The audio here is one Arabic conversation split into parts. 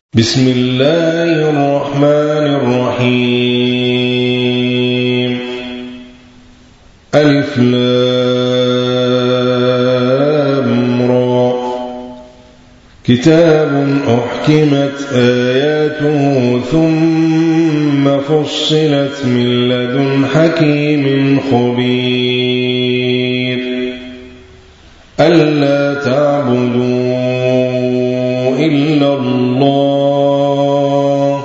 بسم الله الرحمن الرحيم ألف لام را كتاب أحكمت آياته ثم فصلت من لدن حكيم خبير ألا تعبدوا إلا الله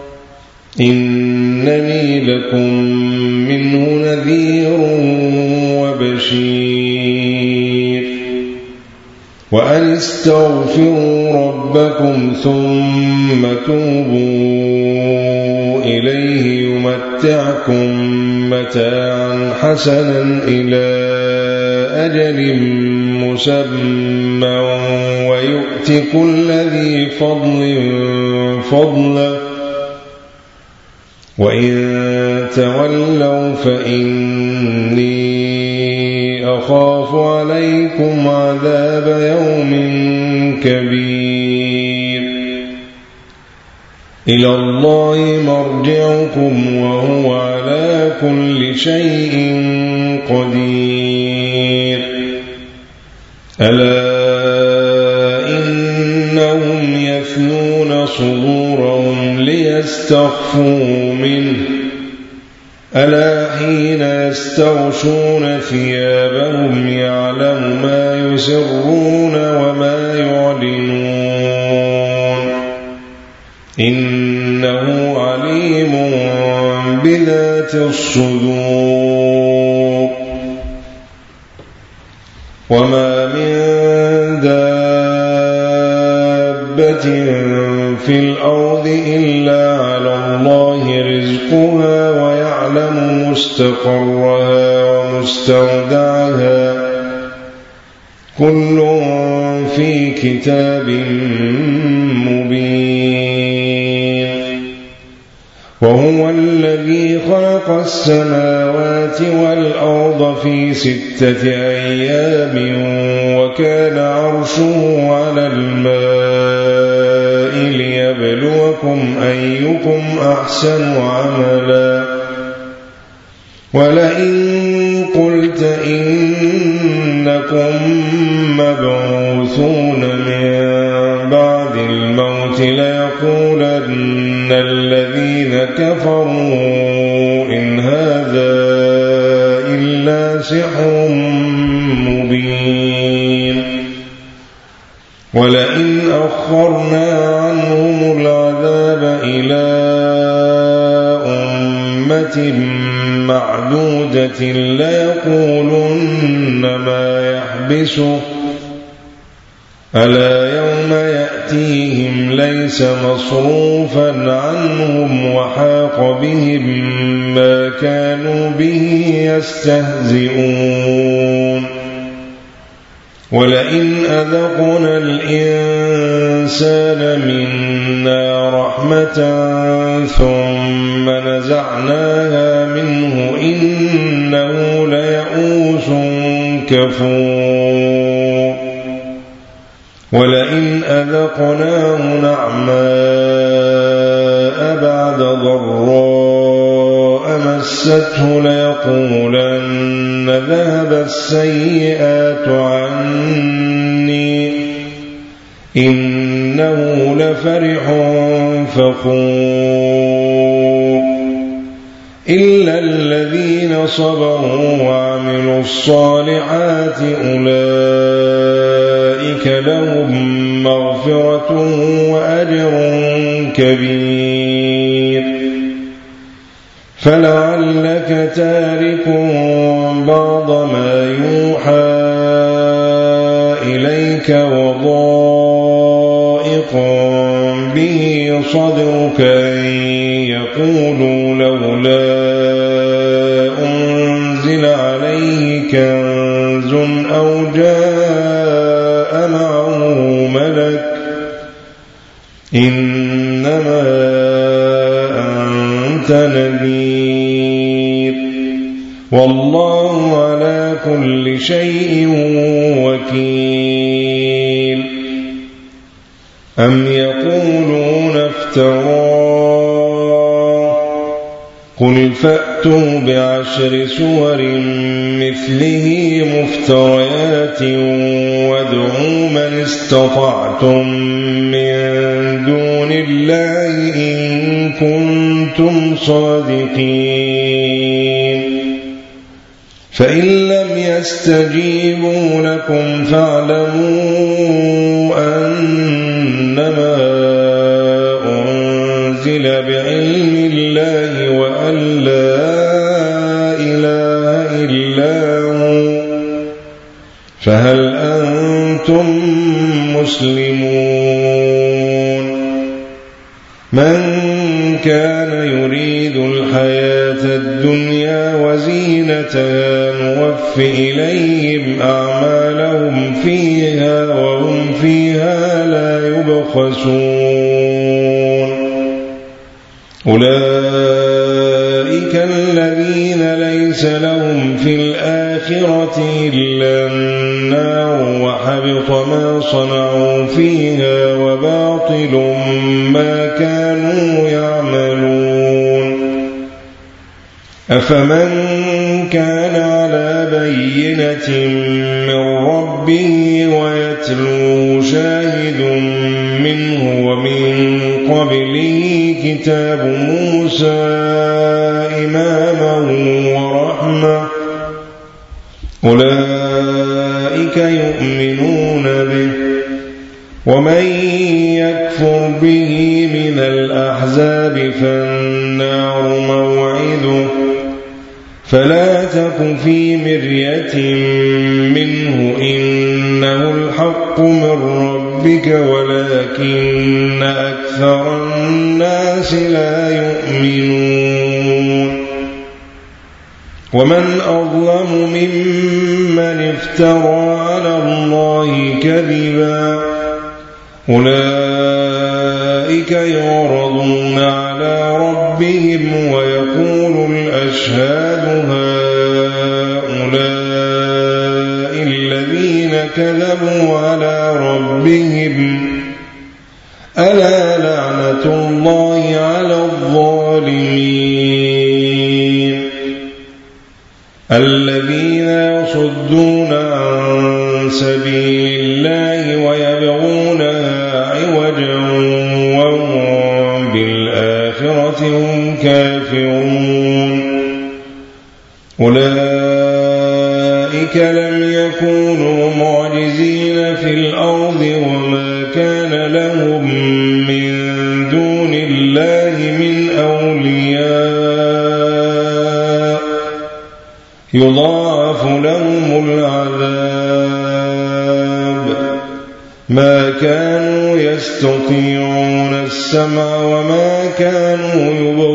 إنني لكم منه نذير وبشير وأن استغفروا ربكم ثم توبوا إليه يمتعكم متاعا حسنا إلى أجل مسمى ويؤت كل ذي فضل فضله وإن تولوا فإني أخاف عليكم عذاب يوم كبير إلى الله مرجعكم وهو على كل شيء قدير ألا إنهم يثنون صدورهم ليستخفوا منه ألا حين يستغشون ثيابهم يعلم ما يسرون وما يعلنون إنه عليم بذات الصدور وما من دابة في الأرض إلا على الله رزقها ويعلم مستقرها ومستودعها كل في كتاب مبين وهو الذي خلق السماوات والأرض في 6 أيام وكان عرشه على الماء ليبلوكم أيكم أحسن عملا ولئن قلت إنكم مبعوثون من بعد الموت ليقولن الذين كفروا إن هذا إلا سحر مبين ولئن أخرنا عنهم العذاب إلى أمة معدودة ليقولن ما يحبسه ألا يوم يأتيهم ليس مصروفا عنهم وحاق بهم ما كانوا به يستهزئون ولئن أذقنا الإنسان منا رحمة ثم نزعناها منه إنه ليئوس كفور ولئن أذقناه نعماء بعد ضراء مسته ليقولن ذهب السيئات عني إنه لفرح فخور إلا الذين صبروا وعملوا الصالحات أولئك لهم مغفرة وأجر كبير فلعلك تارك بعض ما يوحى إليك وضائق به صدرك أن يقولوا لولا أنزل عليه كنز أو جاء معه ملك إنما أنت نذير والله على كل شيء وكيل أم يقولون افتراه قل فأتوا ب10 سور مثله مفتريات وادعوا من استطعتم من دون الله إن كنتم صادقين فإن لم يستجيبوا لكم فاعلموا أنما أنزل بعلم الله وأن لا إله إلا هو فهل أنتم مسلمون من كان يريد الحياة الدنيا وزينتها نوف إليهم أعمالهم فيها وهم فيها لا يبخسون أولئك الذين ليس لهم في الآخرة إلا النار وحبط ما صنعوا فيها وباطل ما كانوا يعملون أفمن كان على بينة من ربه ويتلو شاهد منه ومن قبله كتاب موسى إماما ورحمة أولئك يؤمنون به ومن يكفر به من الأحزاب فالنار موعده فلا تك في مرية منه إنه الحق من ربك ولكن أكثر الناس لا يؤمنون ومن أظلم ممن افترى على الله كذبا أولئك يعرضون على ربهم ويقول الأشهاد هؤلاء الذين كذبوا على ربهم ألا لعنة الله على الظالمين الذين يصدون عن سبيل الله ويبغونها عوجا وهم بالآخرة هم كافرون أولئك لم يكونوا معجزين في الأرض وما كان لهم من دون الله من أولياء يضاعف لهم العذاب ما كانوا يستطيعون السمع وما كانوا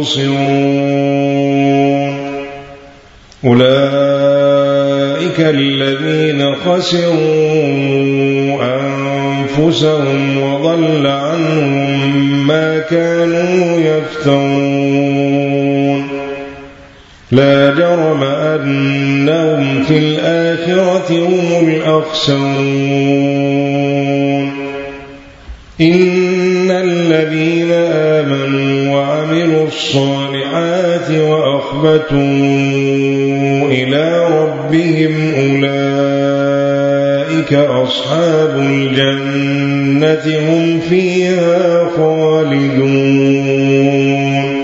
يبصرون أولئك الذين خسروا أنفسهم وضل عنهم ما كانوا يفترون لا جرم أنهم في الآخرة هم الأخسرون إن الذين آمنوا وعملوا الصالحات وأخبتوا إلى ربهم أولئك أصحاب الجنة هم فيها خالدون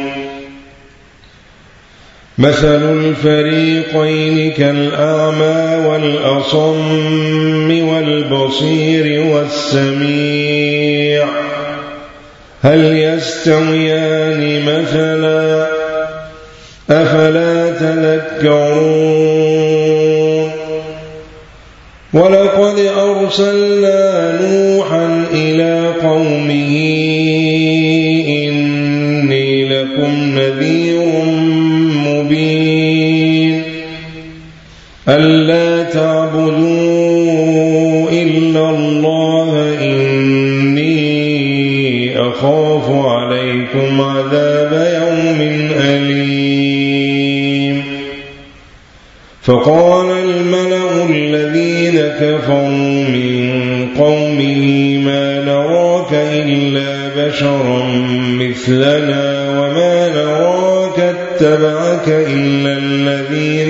مثل الفريقين كالأعمى والأصم والبصير والسميع هل يستويان مثلا أفلا تذكرون ولقد أرسلنا نوحا إلى قومه إني لكم نذير مبين ألا تعبدوا إلا الله إني أخاف عليكم عذاب يوم أليم فقال الملأ الذين كفروا من قومه ما نراك إلا بشرا مثلنا وما نراك اتبعك إلا الذين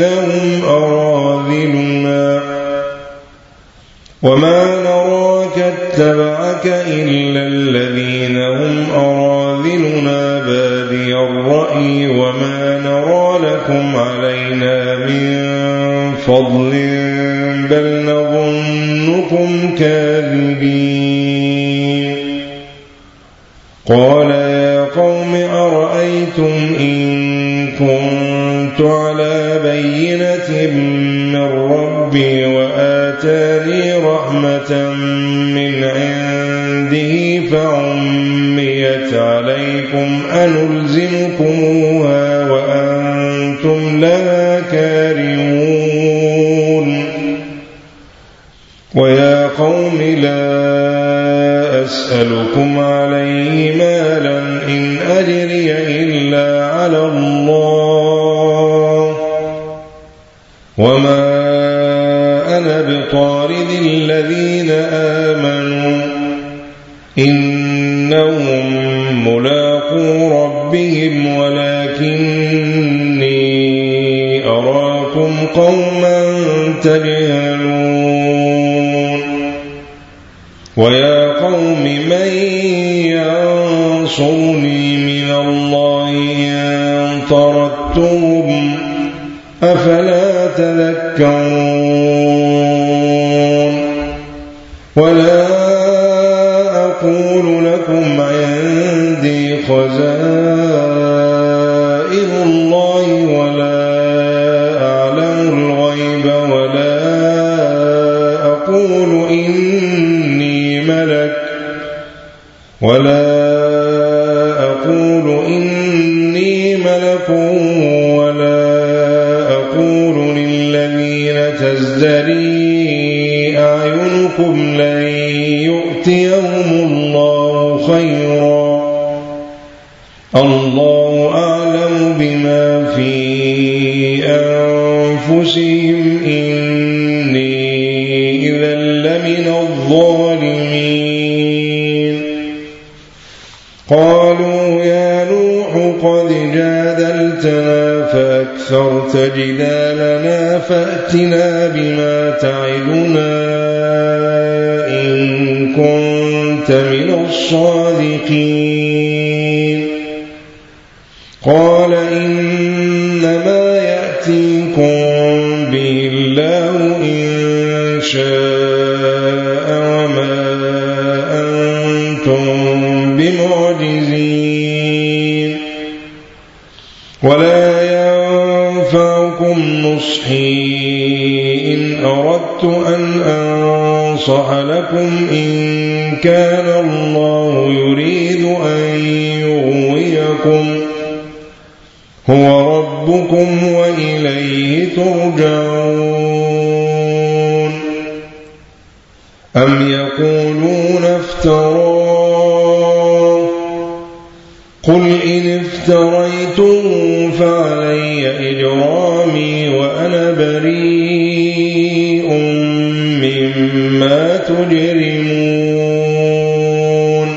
هم أراذلنا بادي الرأي وما نرى لكم علينا من فضل بل نظنكم كاذبين. قال يا قوم أرأيتم إن كنت على بينة من ربي وآتاني رحمة من عنده فعميت عليكم أنلزمكموها وأنتم لها كارهون. ويا قوم لا أسألكم عليه مالا إن أجري إلا على الله وما أنا بطارد الذين آمنوا إنهم ملاقو ربهم ولكني أراكم قوما تجهلون. ويا قوم من ينصرني من الله إن طردتهم أفلا تذكرون. ولا أقول لكم عندي خزائن الله ولا أعلم الغيب ولا أقول إني ملك ولا أقول للذين تزدري أعينكم لن يؤتيهم الله خيرا الله أعلم بما في أنفسهم إني إذا لمن الظالمين. قالوا يا نوح قد جادلتنا فأكثرت جدالنا فأتنا بما تعدنا إن كنت من الصادقين. قال إنما يأتيكم به الله إن شاء وما أنتم بمعجزين ولا ينفعكم نصحي إن أردت أن أنصح لكم إن كان الله يريد أن يغويكم هو ربكم وإليه ترجعون. أم يقولون افتراه قل إن افتريته فعلي إجرامي وأنا بريء مما تجرمون.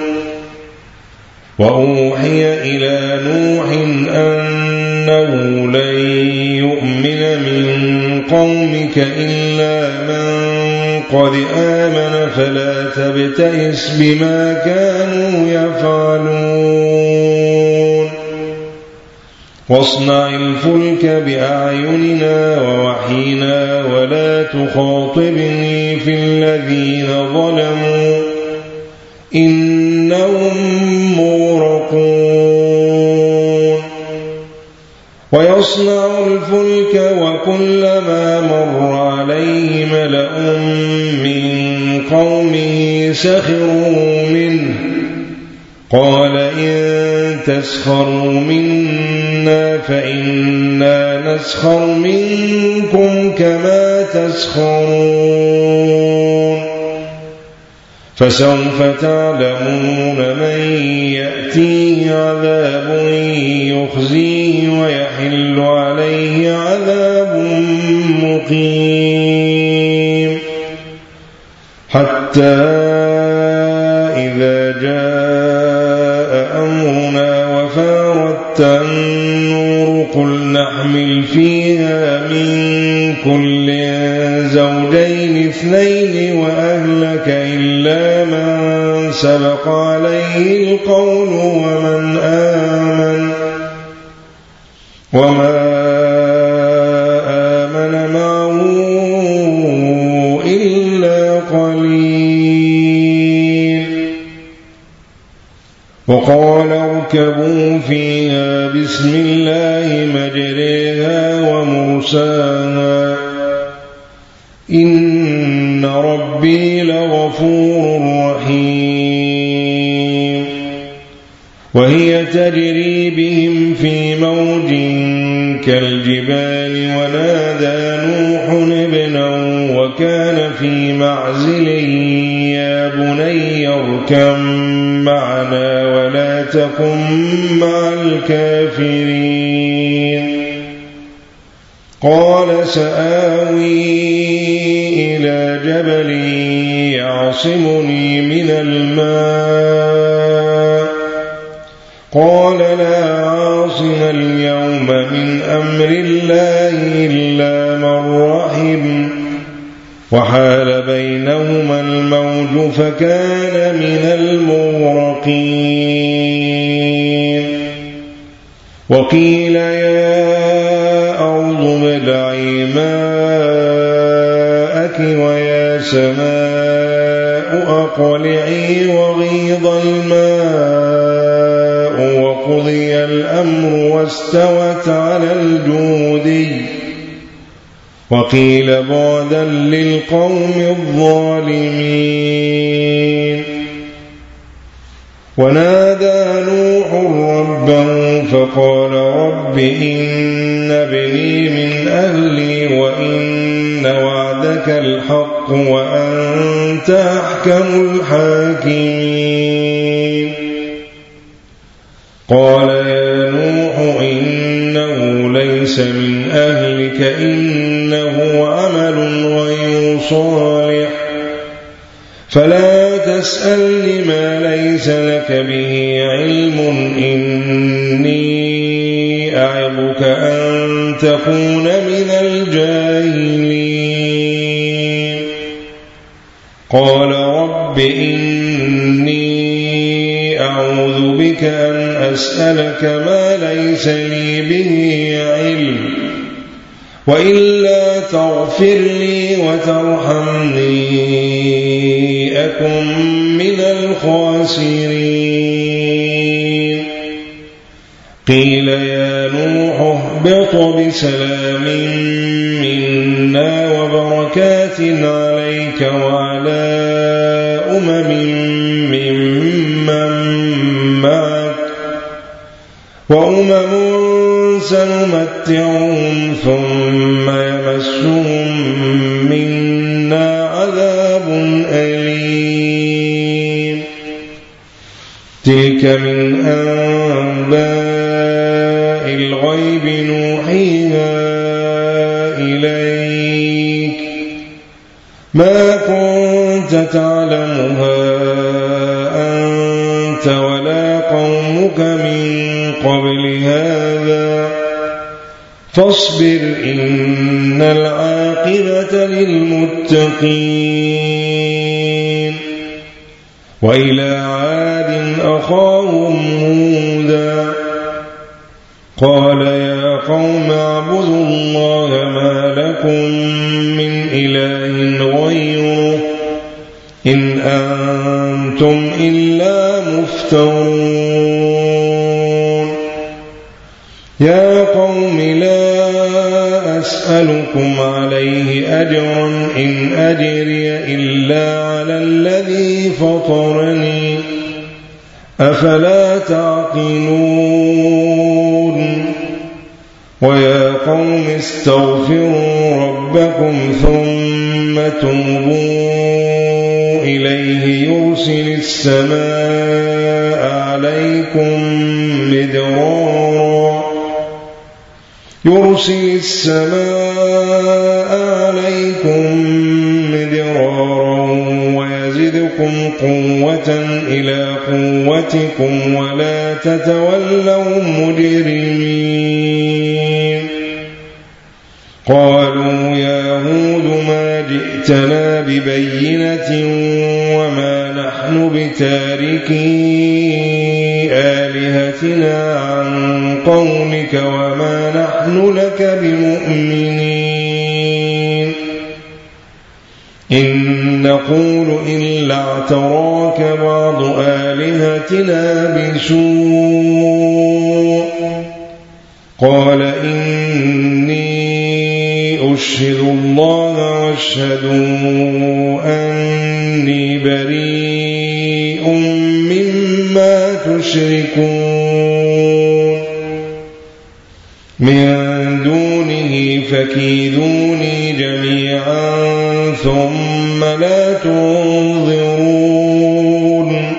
وأوحي إلى نوح أنه لن يؤمن من قومك إلا من قد آمن فلا تبتئس بما كانوا يفعلون. واصنع الفلك بأعيننا ووحينا ولا تخاطبني في الذين ظلموا إنهم مغرقون. ويصنع الفلك وكلما مر عليه ملأ من قومه سخروا منه قال إن تسخروا منا فإنا نسخر منكم كما تسخرون. فسوف تعلمون من يأتيه عذاب يخزيه ويحل عليه عذاب مقيم. حتى إذا جاء التنور قل نحمل فيها من كل زوجين اثنين وأهلك إلا من سبق عليه القول وما آمن معه إلا قليل. وقال اركبوا فيها بسم الله مجريها ومرساها إن ربي لغفور رحيم. وهي تجري بهم في موج كالجبال ونادى نوح ابنه وكان في معزل يا بني اركب معنا ولا تكن مع الكافرين. قال سآوي إلى جبل يعصمني من الماء قال لا عاصم اليوم من أمر الله إلا من رحم وحال بينهما الموج فكان من المغرقين. وقيل يا أرض ابلعي ماءك ويا سماء أقلعي وغيض الماء وقضي الأمر واستوت على الجودي وقيل بعدا للقوم الظالمين. ونادى نوح ربه فقال رب إن ابني من أهلي وإن وعدك الحق وأنت أحكم الحاكمين. قال يا نوح إنه ليس من أهلك إنه عمل غير صالح فلا تسألني ما ليس لك به علم إني أعظك أن تكون من الجاهلين. قال رب إني أعوذ بك أن أسألك ما ليس لي به علم وإلا تغفر لي وترحمني أكن من الخاسرين. قيل يا نوح اهبط بسلام منا وبركات عليك وعلى ممن معك وأمم سنمتعهم ثم يمسهم منا عذاب أليم. تلك من أنباء الغيب نوحيها إليك ما كنت تعلمها أنت ولا قومك من قبل هذا فاصبر إن العاقبة للمتقين. وإلى عاد أخاهم هودا قال يا قوم اعبدوا الله ما لكم من إله غيره إن أنتم إلا مفترون. يا قوم لا أسألكم عليه أجرا إن أجري إلا على الذي فطرني أفلا تعقلون. ويا قوم استغفروا ربكم ثم توبوا إليه يرسل السماء عليكم مدرارا ويزدكم بكم قوة إلى قوتكم ولا تتولوا مجرمين. قالوا يا هود ما جئتنا ببينة وما نحن بتاركي آلهتنا عن قولك وما نحن لك بمؤمنين. إن نقول إلا اعتراك بعض آلهتنا بسوء. قال إني أشهد الله واشهدوا أني بريء مما تشركون من دونه فكيدوني جميعا ثم لا تنظرون.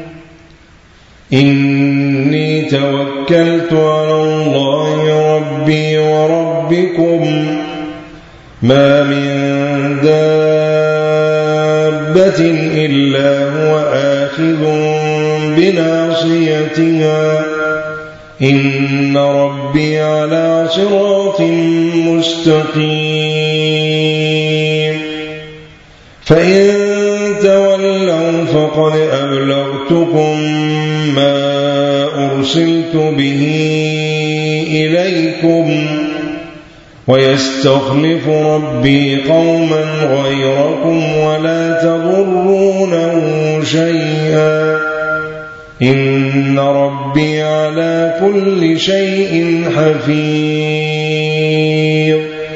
إني توكلت على الله ربي وربكم ما من دابة إلا هو آخذ بناصيتها إن ربي على صراط مستقيم. فإن تولوا فقد أبلغتكم ما أرسلت به إليكم ويستخلف ربي قوما غيركم ولا تضرونه شيئا إن ربي على كل شيء حفيظ.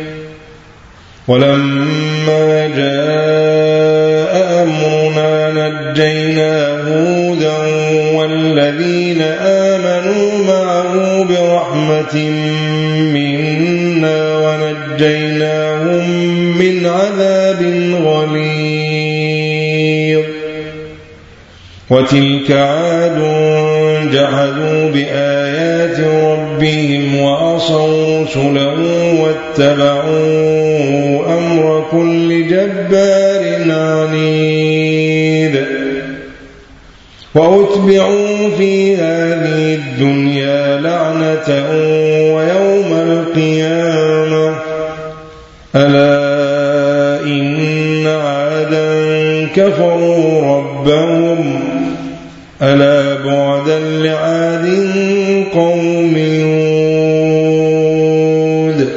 ولما جاء أمرنا نجينا هودا والذين آمنوا معه برحمة منا ونجيناهم من عذاب غليظ. وتلك عاد جحدوا بآيات ربهم وعصوا رسله واتبعوا أمر كل جبار عنيد. وأتبعوا في هذه الدنيا لعنة ويوم القيامة ألا إن عادا كفروا ربهم ألا بعدا لعاد قوم هود.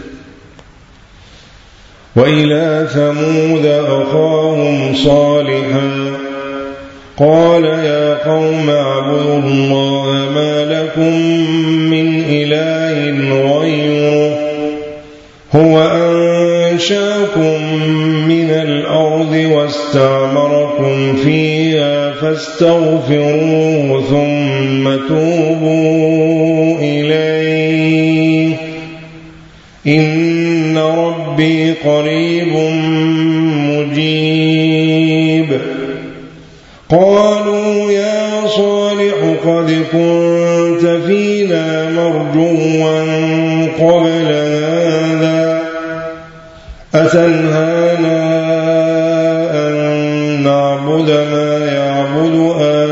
وإلى ثمود أخاهم صالحا قال يا قوم اعبدوا الله ما لكم من إله غيره هو أنشأكم من الأرض واستعمركم فيها فاستغفروه ثم توبوا إليه إن ربي قريب مجيب. قالوا يا صالح قد كنت فينا مرجوا قبل هذا أتنهانا أن نعبد ما يعبد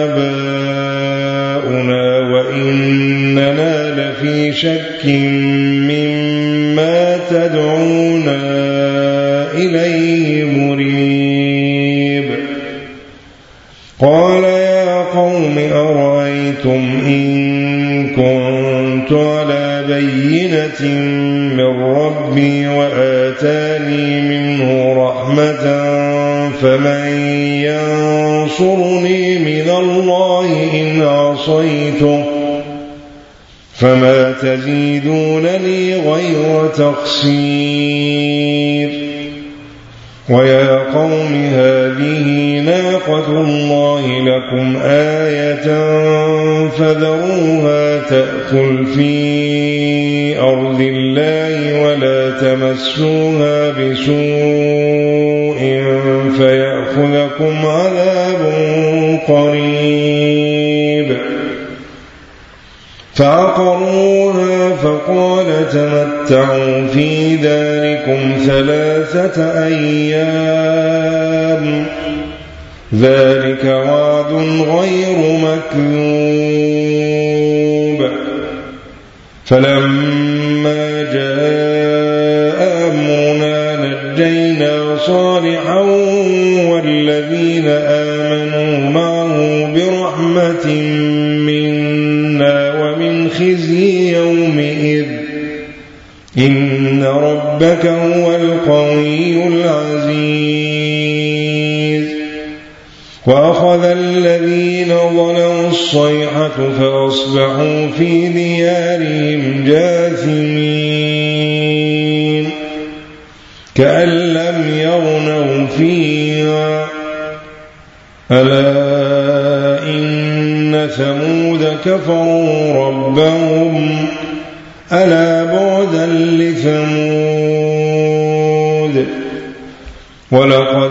آباؤنا وإننا لفي شك مما تدعونا إليه مريب. قال يا قوم أرأيتم إن كنت على بينة من ربي وآتاني منه رحمة فمن ينصرني من الله إن عصيته فما تزيدونني غير تقصير. ويا قوم هذه ناقة الله لكم آية فذروها تأكل في أرض الله ولا تمسوها بسوء فيأخذكم عذاب قريب. فعقروها فقال تمتعوا في داركم 3 أيام ذلك وعد غير مكذوب فلما جاء أمرنا نجينا صالحا والذين آمنوا معه برحمة منا ومن خزي يومئذ إن ربك هو القوي العزيز وأخذ الذين ظلموا الصيحة فأصبحوا في ديارهم جاثمين كأن لم يغنوا فيها ألا إن ثمود كفروا ربهم ألا بعدا لثمود ولقد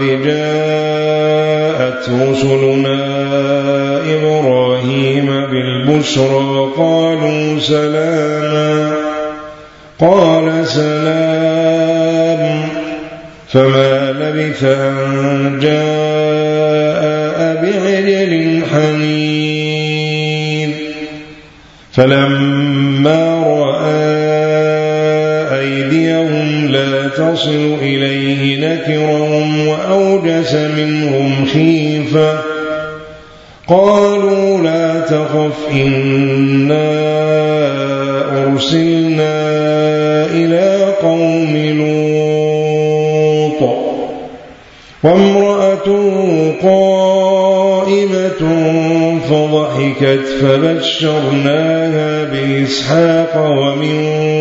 جاءت رسلنا إبراهيم بالبشرى قالوا سلاما قال سلام فما لبث أن جاء بعجل حنين فلما رأى أيديهم لا تصل إليه نكرهم وأوجس منهم خيفة قالوا لا تخف إنا أرسلنا إلى قوم لوط وامرأته قائمة فضحكت فبشرناها بإسحاق ومن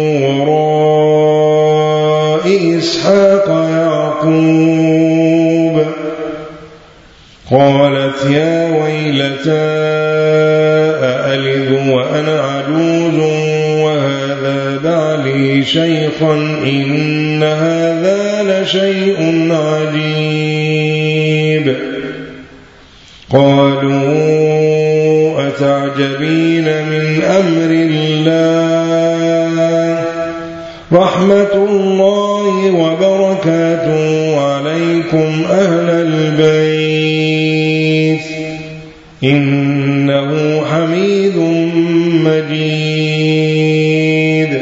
وراء إسحاق يعقوب قالت يا ويلتى أألد وأنا عجوز وهذا بعلي شيخا إن هذا لشيء عجيب قالوا أتعجبين من أمر الله رحمة الله وبركاته عليكم أهل البيت إنه حميد مجيد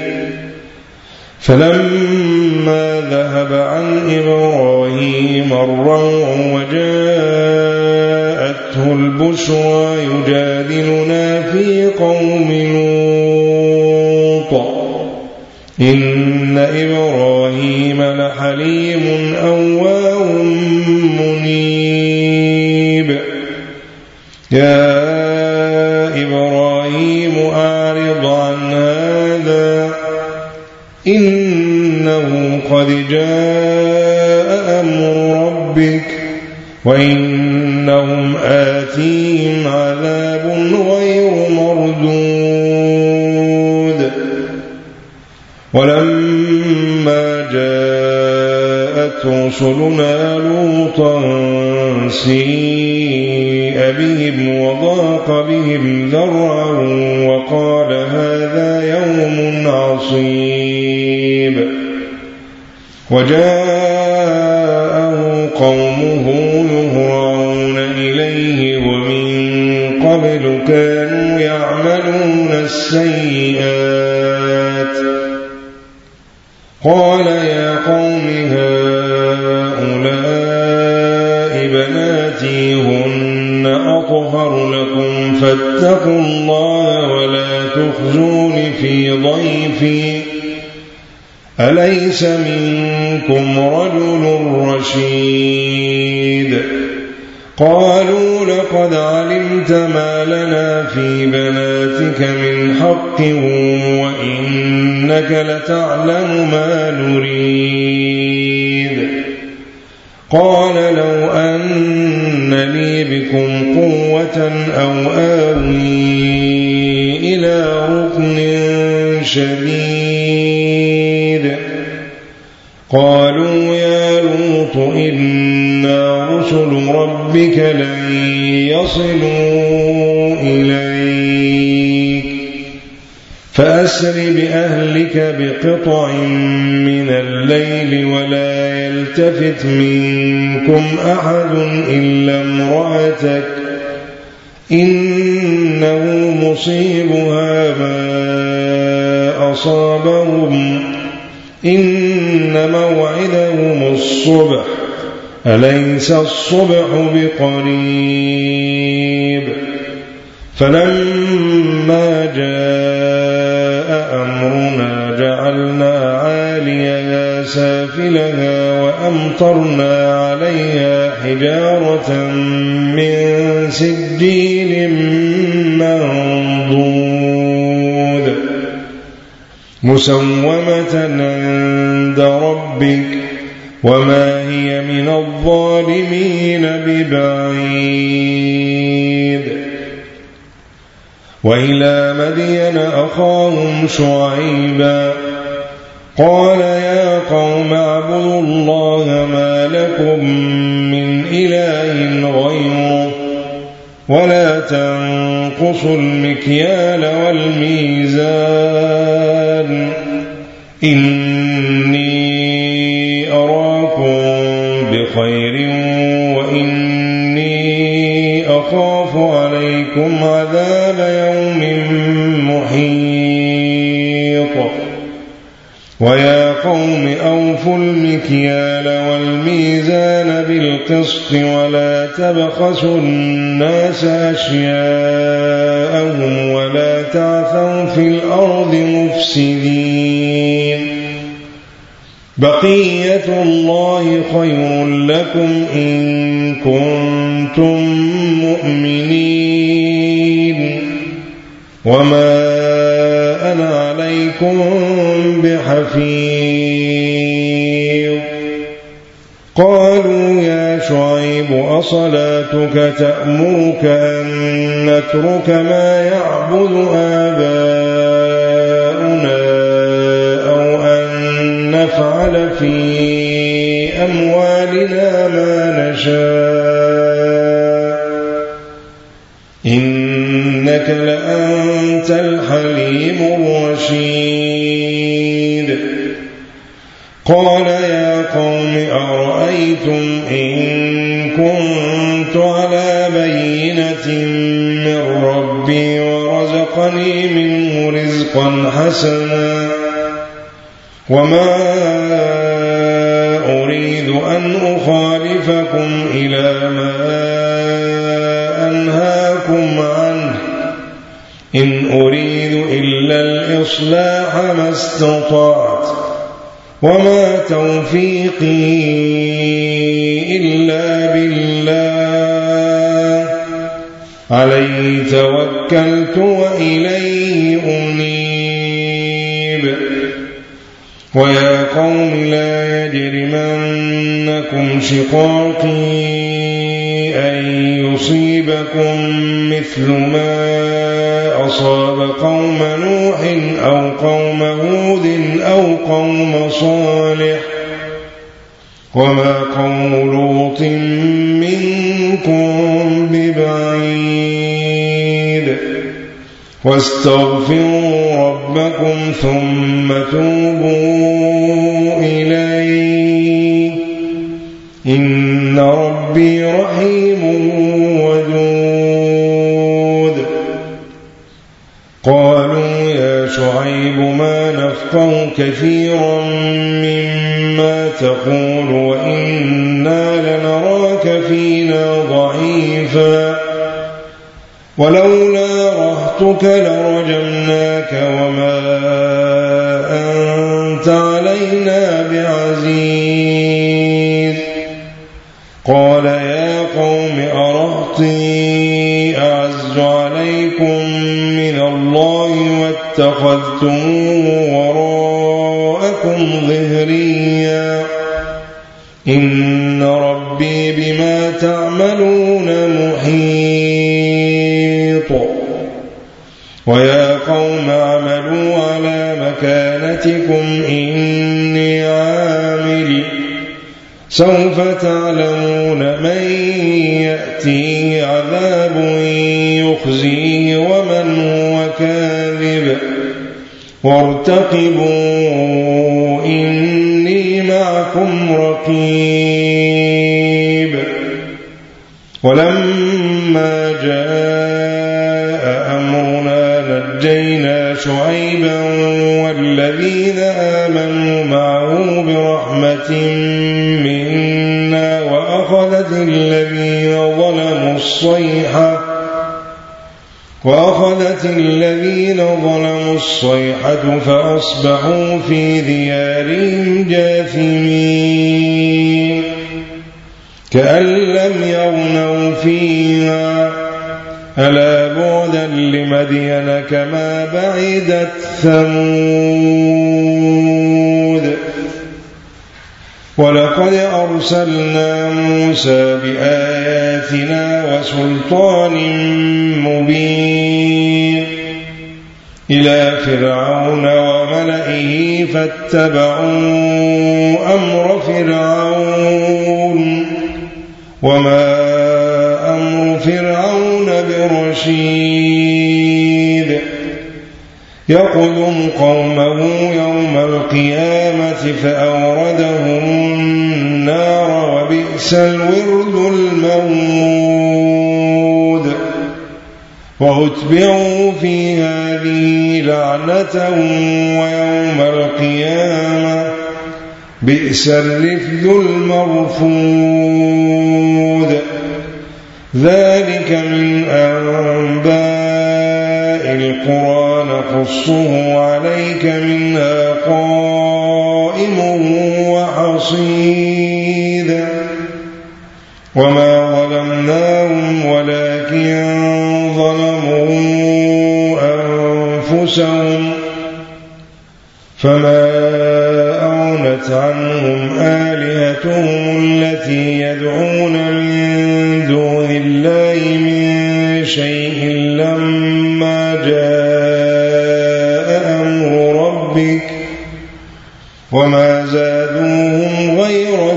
فلما ذهب عن إبراهيم الروع وجاءته البشرى يجادلنا في قوم لوط إن إبراهيم لحليم أواه منيب يا إبراهيم أعرض عن هذا إنه قد جاء أمر ربك وإنهم آتيهم عذاب غير مردود ولما جاءت رسلنا لوطا سيء بهم وضاق بهم ذرعا وقال هذا يوم عصيب وجاءه قومه يهرعون إليه ومن قبل كانوا يعملون السيئات قال يا قوم هؤلاء بناتي هن أطهر لكم فاتقوا الله ولا تخزون في ضيفي أليس منكم رجل رشيد قالوا لقد علمت ما لنا في بناتك من حق وإنك لتعلم ما نريد قال لو أن لي بكم قوة أو آوي إلى ركن شديد قالوا يا لوط إنا رسل ربك لن يصلوا إليك فأسر بأهلك بقطع من الليل ولا يلتفت منكم أحد إلا امرأتك إنه مصيبها ما أصابهم إن موعدهم الصبح أليس الصبح بقريب فلما جاء أمرنا جعلنا عاليها سافلها وأمطرنا عليها حجارة من سجيل منضود مسومة عند ربك وما هي من الظالمين ببعيد وإلى مدين أخاهم شعيبا قال يا قوم اعبدوا الله ما لكم من إله غيره ولا تنقصوا المكيال والميزان إني أراكم بخير وإني أخاف عليكم عذاب يوم محيط ويا قوم أوفوا المكيال والميزان بالقسط ولا تبخسوا الناس أشياءهم ولا تعثوا في الأرض مفسدين بقية الله خير لكم إن كنتم مؤمنين وما أنا عليكم بحفيظ قالوا يا شعيب أصلاتك تأمرك أن نترك ما يعبد آباؤنا أو أن نفعل في أموالنا ما نشاء إنك لأنت الحليم الرشيد قال يا قوم أرأيتم إن كنت على بينة من ربي ورزقني منه رزقا حسنا وما أريد أن أخالفكم إلى ما أنهاكم عنه إن أريد إلا الإصلاح ما استطعت وما توفيقي إلا بالله عليه توكلت وإليه أنيب ويا قوم لا يجرمنكم شقاقي أن يصيبكم مثل ما أصاب قوم نوح أو قوم هود أو قوم صالح وما قوم لوط منكم ببعيد واستغفروا ربكم ثم توبوا إليه إن ربي رحيم ودود قالوا يا شعيب ما نفقه كثيرا مما تقول وإنا لنراك فينا ضعيفا ولولا رهطك لرجمناك وما أنت علينا بعزيز قال يا قوم أرهطي أعز عليكم من الله واتخذتموه وراءكم ظهريا إن ربي بما تعملون محيط ويا قوم اعملوا على مكانتكم إني عامل سوف تعلمون من يأتيه عذاب يخزيه ومن هو كاذب وارتقبوا إني معكم رقيب ولما جاء أمرنا نجينا شعيبا والذين آمنوا معه برحمة منا وأخذت الذين ظلموا الصيحة فأصبحوا في ديارهم جاثمين كأن لم يغنوا فيها ألا بعدا لمدين كما بعدت ثمود ولقد أرسلنا موسى بآياتنا وسلطان مبين إلى فرعون وملئه فاتبعوا أمر فرعون وما أمر فرعون برشيد يقدم قومه يوم القيامة فأوردهم النار وبئس الورد المورود وأتبعوا في هذه لعنة ويوم القيامة بئس الرفد المرفود ذلك من أنباء القرى نقصه عليك منها قائم وحصيد وما ظلمناهم ولكن ظلموا أنفسهم فما أغنت عنهم آلهتهم التي يدعون من دون الله من شيء لما جاء أمر ربك وما زادوهم غير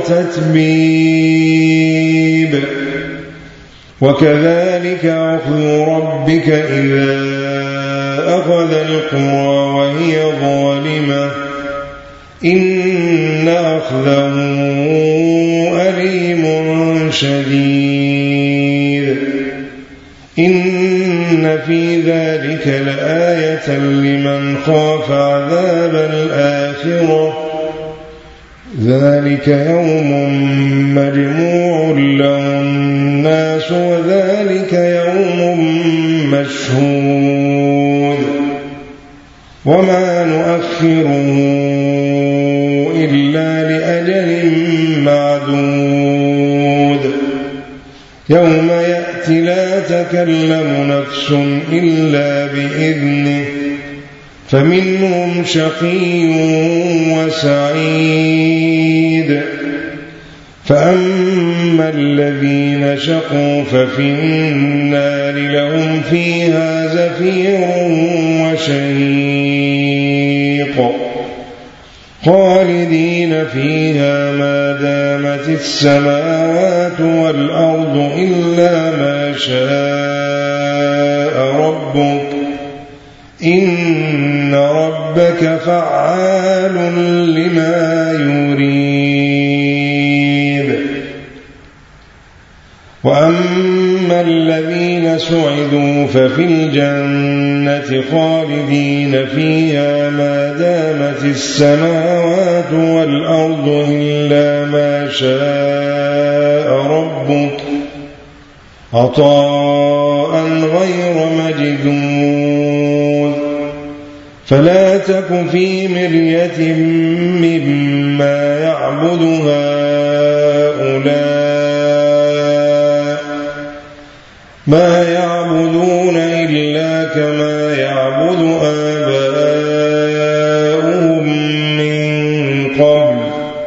تتبيب وكذلك أخذ ربك إذا أخذ القرى وهي ظالمة إن أخذه أليم شديد إن في ذلك لآية لمن خاف عذاب الآخرة ذلك يوم مجموع له الناس وذلك يوم مشهود وما نؤخره إلا لأجل معدود يوم يأتي لا تكلم نفس إلا بإذنه فمنهم شقي وسعيد فأما الذين شقوا ففي النار لهم فيها زفير وشهيق خالدين فيها ما دامت السماوات والأرض إلا ما شاء ربك إن ربك فعال لما يريد وأما الذين سعدوا ففي الجنة خالدين فيها ما دامت السماوات والأرض إلا ما شاء ربك عطاء غير مجدود فلا تك في مرية مما يعبد هؤلاء ما يعبدون إلا كما يعبد آباؤهم من قبل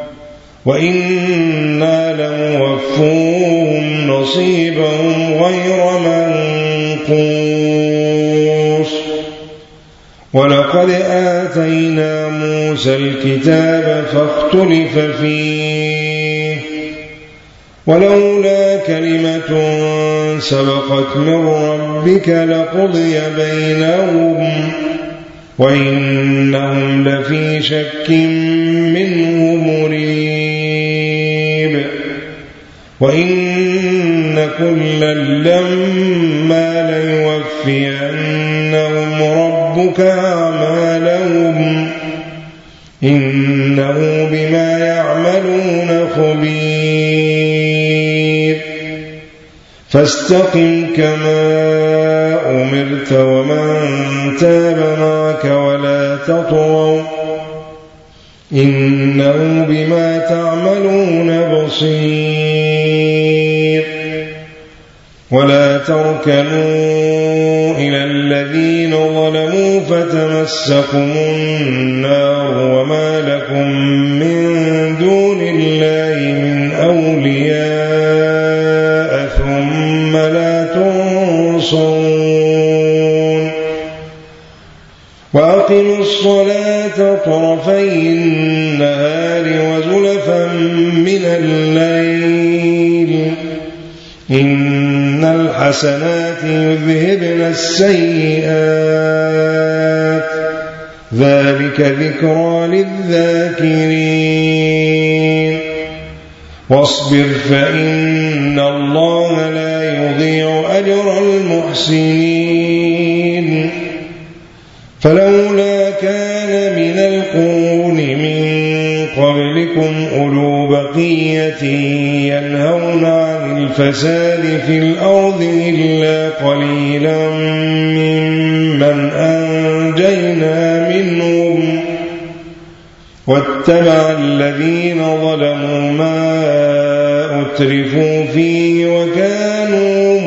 وإنا لموفوهم نصيبهم غير منقوص ولقد آتينا موسى الكتاب فاختلف فيه ولولا كلمة سبقت من ربك لقضي بينهم وإنهم لفي شك منه مريب وإن كلا لما ليوفينهم ربك أعمالهم إنه بما يعملون خبير فاستقم كما أمرت ومن تاب معك ولا تطغوا إنه بما تعملون بصير ولا تركنوا إلى الذين ظلموا فتمسكم النار وما لكم من دون الله من أولياء ثم لا تنصرون وأقموا الصلاة طرفي النهار وزلفا من الليل إن الحسنات يذهبن السيئات ذلك ذكرى للذاكرين واصبر فإن الله لا يضيع أجر المحسنين فلولا كان من القرون من قبلكم أولو بقية ينهون عن الفساد في الأرض إلا قليلا ممن أنجينا منهم واتبع الذين ظلموا ما أترفوا فيه وكانوا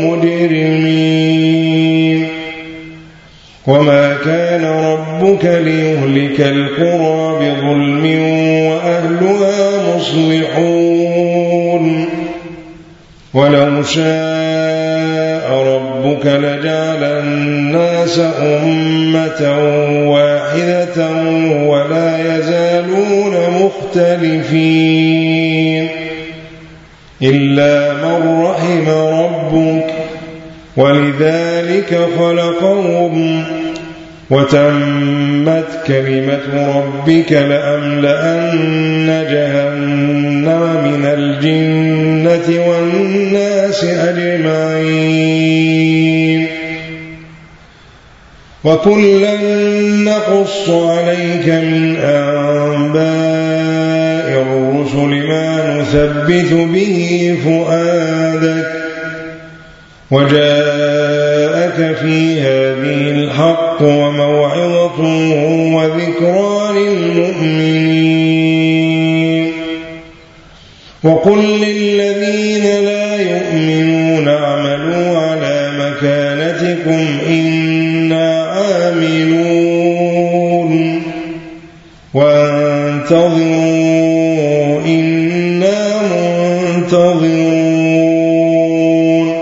مجرمين وما كان ربك ليهلك القرى بظلم وأهلها مصلحون ولو شاء ربك لجعل الناس أمة واحدة ولا يزالون مختلفين إلا من رحم ربك ولذلك خلقهم وتمت كلمة ربك لأملأن جهنم من الجنة والناس أجمعين وكلا نقص عليك من أنباء الرسل ما نثبت به فؤادك وجاءك في هذه الحق وموعظة وذكرى للمؤمنين وقل للذين لا يؤمنون اعملوا على مكانتكم إنا عاملون وانتظروا إنا منتظرون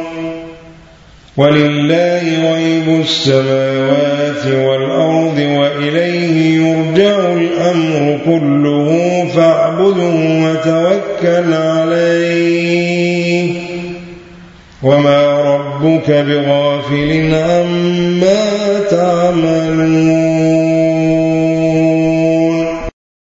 ولله غيب السماوات والأرض وإليه يرجع الأمر كله فاعبده وتوكل عليه وما ربك بغافل عما تعملون